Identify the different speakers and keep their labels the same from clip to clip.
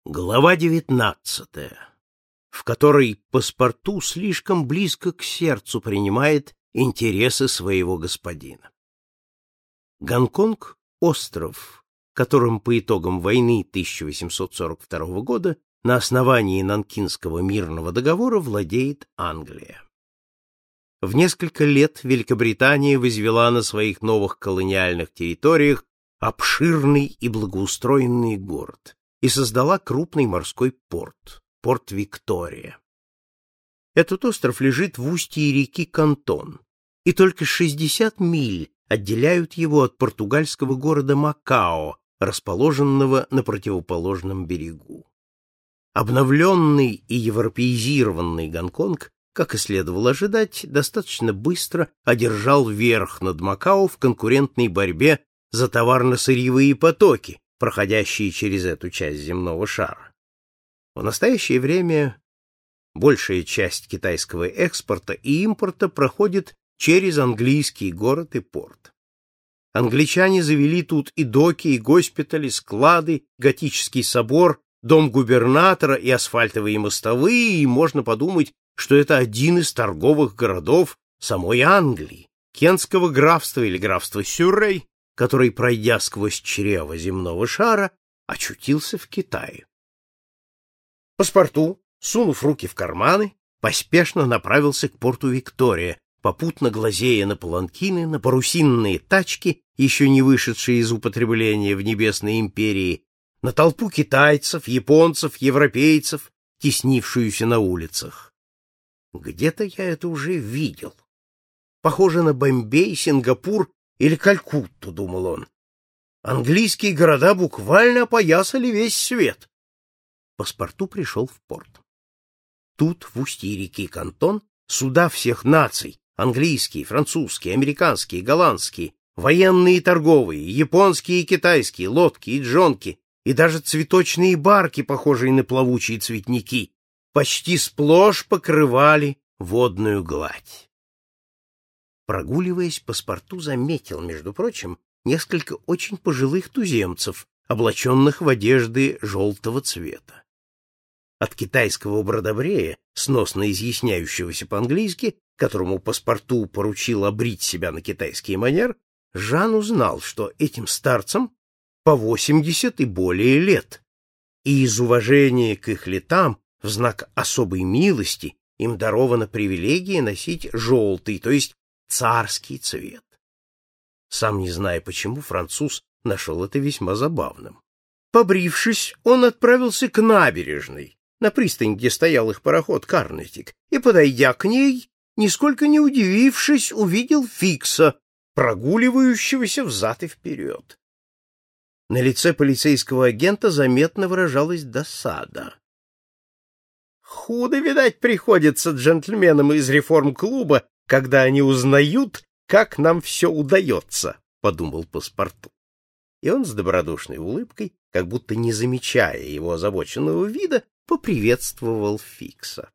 Speaker 1: Глава 19, в которой паспорту слишком близко к сердцу принимает интересы своего господина. Гонконг — остров, которым по итогам войны 1842 года на основании Нанкинского мирного договора владеет Англия. В несколько лет Великобритания возвела на своих новых колониальных территориях обширный и благоустроенный город и создала крупный морской порт — порт Виктория. Этот остров лежит в устье реки Кантон, и только 60 миль отделяют его от португальского города Макао, расположенного на противоположном берегу. Обновленный и европеизированный Гонконг, как и следовало ожидать, достаточно быстро одержал верх над Макао в конкурентной борьбе за товарно-сырьевые потоки, проходящие через эту часть земного шара. В настоящее время большая часть китайского экспорта и импорта проходит через английский город и порт. Англичане завели тут и доки, и госпитали, склады, готический собор, дом губернатора и асфальтовые мостовые, и можно подумать, что это один из торговых городов самой Англии, Кентского графства или графства Сюррей, который, пройдя сквозь чрево земного шара, очутился в Китае. Паспорту, сунув руки в карманы, поспешно направился к порту Виктория, попутно глазея на паланкины, на парусинные тачки, еще не вышедшие из употребления в Небесной империи, на толпу китайцев, японцев, европейцев, теснившуюся на улицах. Где-то я это уже видел. Похоже на Бомбей, Сингапур или Калькутту, думал он. Английские города буквально опоясали весь свет. Паспорту пришел в порт. Тут, в устье реки Кантон, суда всех наций, английские, французские, американские, голландские, военные и торговые, японские и китайские, лодки и джонки, и даже цветочные барки, похожие на плавучие цветники, почти сплошь покрывали водную гладь. Прогуливаясь, паспорту заметил, между прочим, несколько очень пожилых туземцев, облаченных в одежды желтого цвета. От китайского бродобрея, сносно изъясняющегося по-английски, которому паспорту поручил обрить себя на китайский манер, Жан узнал, что этим старцам по 80 и более лет, и из уважения к их летам в знак особой милости им дарована привилегия носить желтый, то есть царский цвет. Сам не зная почему, француз нашел это весьма забавным. Побрившись, он отправился к набережной, на пристань, где стоял их пароход «Карнетик», и, подойдя к ней, нисколько не удивившись, увидел Фикса, прогуливающегося взад и вперед. На лице полицейского агента заметно выражалась досада. «Худо, видать, приходится джентльменам из реформ-клуба, когда они узнают, как нам все удается», — подумал паспорту. И он с добродушной улыбкой, как будто не замечая его озабоченного вида, поприветствовал Фикса.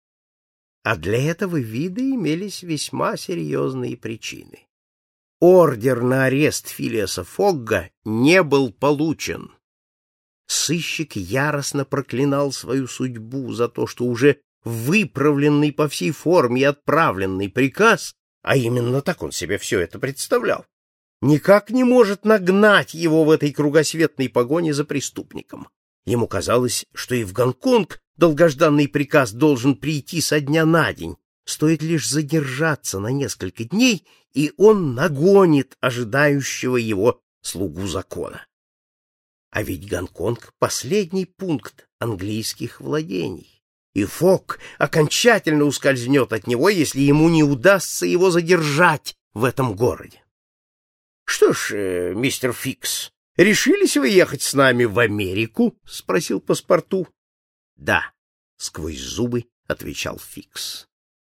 Speaker 1: А для этого вида имелись весьма серьезные причины. Ордер на арест Филиаса Фогга не был получен. Сыщик яростно проклинал свою судьбу за то, что уже выправленный по всей форме и отправленный приказ, а именно так он себе все это представлял, никак не может нагнать его в этой кругосветной погоне за преступником. Ему казалось, что и в Гонконг долгожданный приказ должен прийти со дня на день, стоит лишь задержаться на несколько дней, и он нагонит ожидающего его слугу закона. А ведь Гонконг — последний пункт английских владений, и Фог окончательно ускользнет от него, если ему не удастся его задержать в этом городе. — Что ж, мистер Фикс, решились вы ехать с нами в Америку? — спросил паспорту. — Да, — сквозь зубы отвечал Фикс.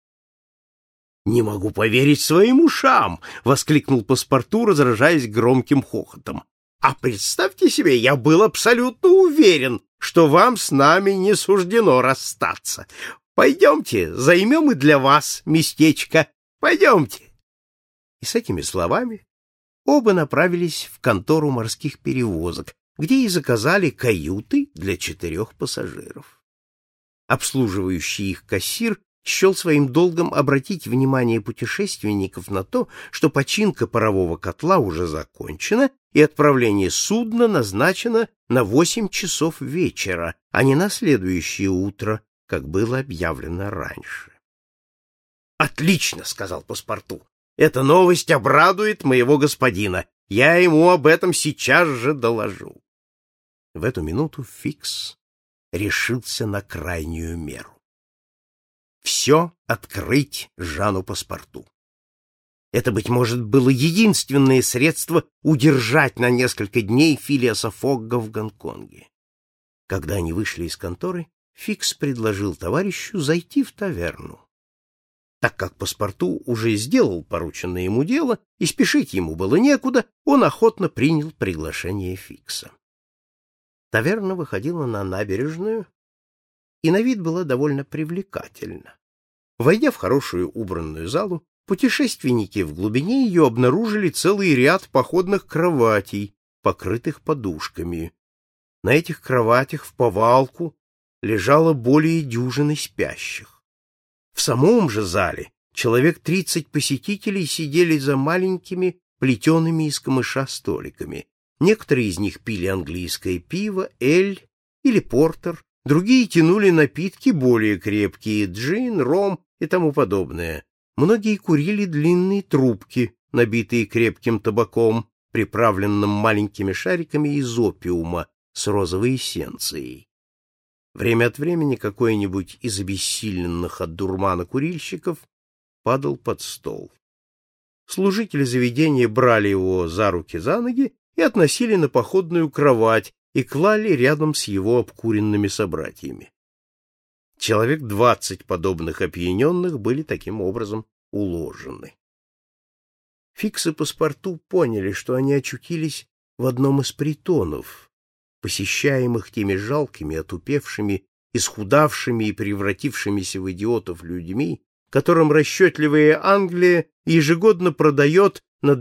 Speaker 1: — Не могу поверить своим ушам! — воскликнул паспорту, разражаясь громким хохотом. — А представьте себе, я был абсолютно уверен, что вам с нами не суждено расстаться. Пойдемте, займем и для вас местечко. Пойдемте. И с этими словами оба направились в контору морских перевозок, где и заказали каюты для 4 пассажиров. Обслуживающий их кассир счел своим долгом обратить внимание путешественников на то, что починка парового котла уже закончена и отправление судна назначено на 8 часов вечера, а не на следующее утро, как было объявлено раньше. «Отлично!» — сказал паспорту. «Эта новость обрадует моего господина. Я ему об этом сейчас же доложу». В эту минуту Фикс решился на крайнюю меру. Все открыть Жану Паспорту. Это, быть может, было единственное средство удержать на несколько дней Филиаса Фогга в Гонконге. Когда они вышли из конторы, Фикс предложил товарищу зайти в таверну. Так как Паспорту уже сделал порученное ему дело, и спешить ему было некуда, он охотно принял приглашение Фикса. Таверна выходила на набережную, и на вид была довольно привлекательна. Войдя в хорошую убранную залу, путешественники в глубине ее обнаружили целый ряд походных кроватей, покрытых подушками. На этих кроватях в повалку лежало более дюжины спящих. В самом же зале человек 30 посетителей сидели за маленькими плетеными из камыша столиками. Некоторые из них пили английское пиво, эль или портер, другие тянули напитки более крепкие, джин, ром и тому подобное. Многие курили длинные трубки, набитые крепким табаком, приправленным маленькими шариками из опиума с розовой эссенцией. Время от времени какой-нибудь из обессиленных от дурмана курильщиков падал под стол. Служители заведения брали его за руки, за ноги и относили на походную кровать и клали рядом с его обкуренными собратьями. Человек 20 подобных опьяненных были таким образом уложены. Фикс и Паспорту поняли, что они очутились в одном из притонов, посещаемых теми жалкими, отупевшими, исхудавшими и превратившимися в идиотов людьми, которым расчетливая Англия ежегодно продает на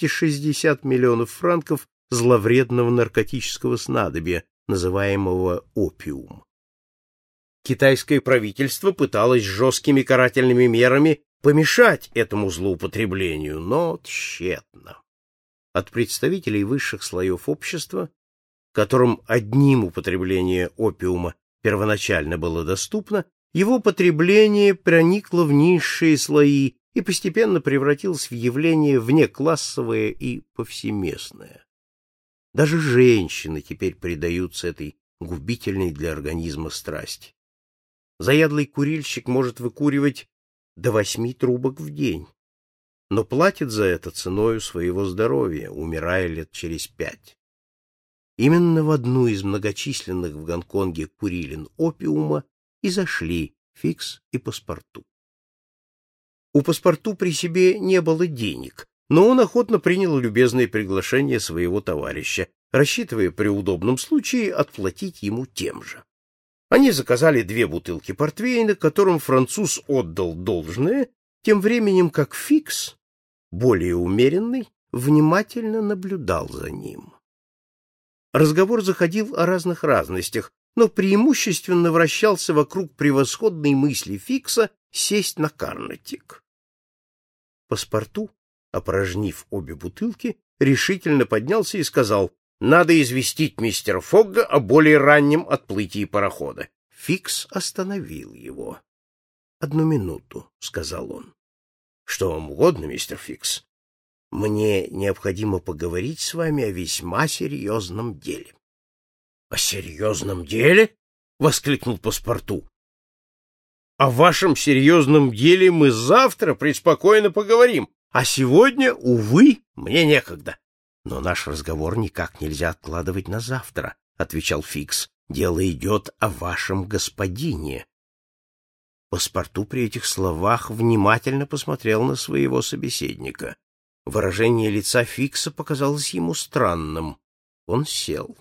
Speaker 1: 260 миллионов франков зловредного наркотического снадобья, называемого опиум. Китайское правительство пыталось жесткими карательными мерами помешать этому злоупотреблению, но тщетно. От представителей высших слоев общества, которым одним употребление опиума первоначально было доступно, его потребление проникло в низшие слои и постепенно превратилось в явление внеклассовое и повсеместное. Даже женщины теперь предаются этой губительной для организма страсти. Заядлый курильщик может выкуривать до 8 трубок в день, но платит за это ценою своего здоровья, умирая лет через 5. Именно в одну из многочисленных в Гонконге курилин опиума и зашли Фикс и Паспорту. У Паспорту при себе не было денег, но он охотно принял любезное приглашение своего товарища, рассчитывая при удобном случае отплатить ему тем же. Они заказали 2 бутылки портвейна, которым француз отдал должное, тем временем как Фикс, более умеренный, внимательно наблюдал за ним. Разговор заходил о разных разностях, но преимущественно вращался вокруг превосходной мысли Фикса сесть на карнатик. Паспорту, опорожнив обе бутылки, решительно поднялся и сказал: «Надо известить мистера Фогга о более раннем отплытии парохода». Фикс остановил его. «Одну минуту», — сказал он. «Что вам угодно, мистер Фикс? Мне необходимо поговорить с вами о весьма серьезном деле». «О серьезном деле?» — воскликнул Паспорту. «О вашем серьезном деле мы завтра преспокойно поговорим, а сегодня, увы, мне некогда». «Но наш разговор никак нельзя откладывать на завтра», — отвечал Фикс. «Дело идет о вашем господине». Паспорту при этих словах внимательно посмотрел на своего собеседника. Выражение лица Фикса показалось ему странным. Он сел.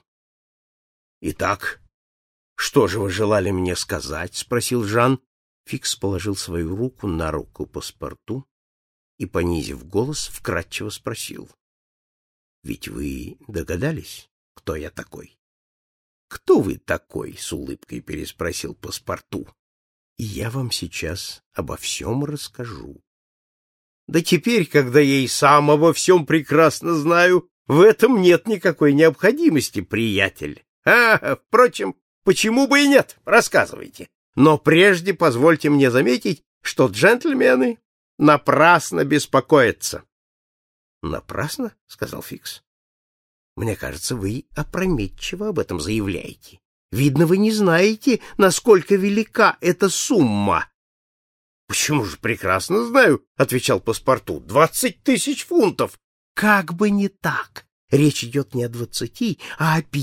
Speaker 1: «Итак, что же вы желали мне сказать?» — спросил Жан. Фикс положил свою руку на руку Паспорту и, понизив голос, вкратчиво спросил: «Ведь вы догадались, кто я такой. — Кто вы такой? — с улыбкой переспросил паспорту. — И я вам сейчас обо всем расскажу. Да теперь, когда я и сам обо всем прекрасно знаю, в этом нет никакой необходимости, приятель. Впрочем, почему бы и нет? Рассказывайте. Но прежде позвольте мне заметить, что джентльмены напрасно беспокоятся. — Напрасно? — сказал Фикс. — Мне кажется, вы опрометчиво об этом заявляете. Видно, вы не знаете, насколько велика эта сумма. — Почему же прекрасно знаю, — отвечал паспорту, — 20 000 фунтов. — Как бы не так. Речь идет не о 20, а о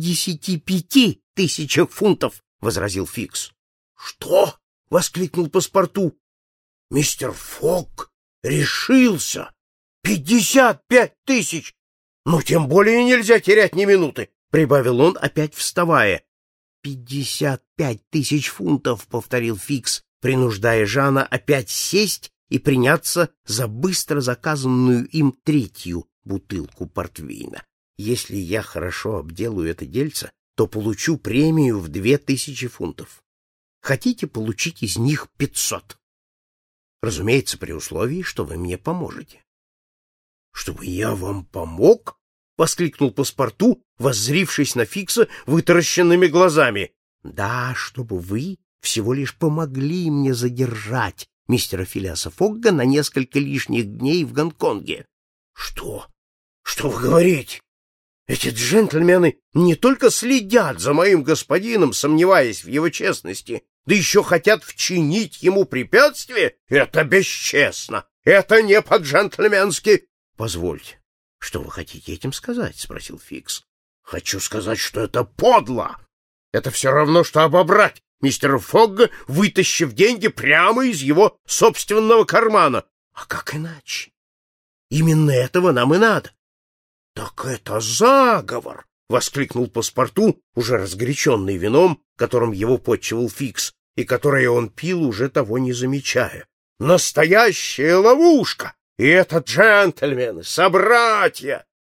Speaker 1: 55 000 фунтов, — возразил Фикс. — Что? — воскликнул паспорту. — Мистер Фогг решился. 55 000! Ну, тем более нельзя терять ни минуты, — прибавил он, опять вставая. 55 000 фунтов, — повторил Фикс, принуждая Жана опять сесть и приняться за быстро заказанную им третью бутылку портвейна. Если я хорошо обделаю это дельце, то получу премию в 2000 фунтов. Хотите получить из них 500? Разумеется, при условии, что вы мне поможете. — Чтобы я вам помог? — воскликнул паспорту, воззрившись на Фикса вытаращенными глазами. — Да, чтобы вы всего лишь помогли мне задержать мистера Филиаса Фогга на несколько лишних дней в Гонконге. — Что? Что вы говорите? Эти джентльмены не только следят за моим господином, сомневаясь в его честности, да еще хотят вчинить ему препятствие? Это бесчестно! Это не по-джентльменски! — Позвольте, что вы хотите этим сказать? — спросил Фикс. — Хочу сказать, что это подло. Это все равно, что обобрать мистера Фогга, вытащив деньги прямо из его собственного кармана. А как иначе? Именно этого нам и надо. — Так это заговор! — воскликнул паспорту, уже разгоряченный вином, которым его подчивал Фикс, и которое он пил, уже того не замечая. — Настоящая ловушка! И это джентльмены, собратья!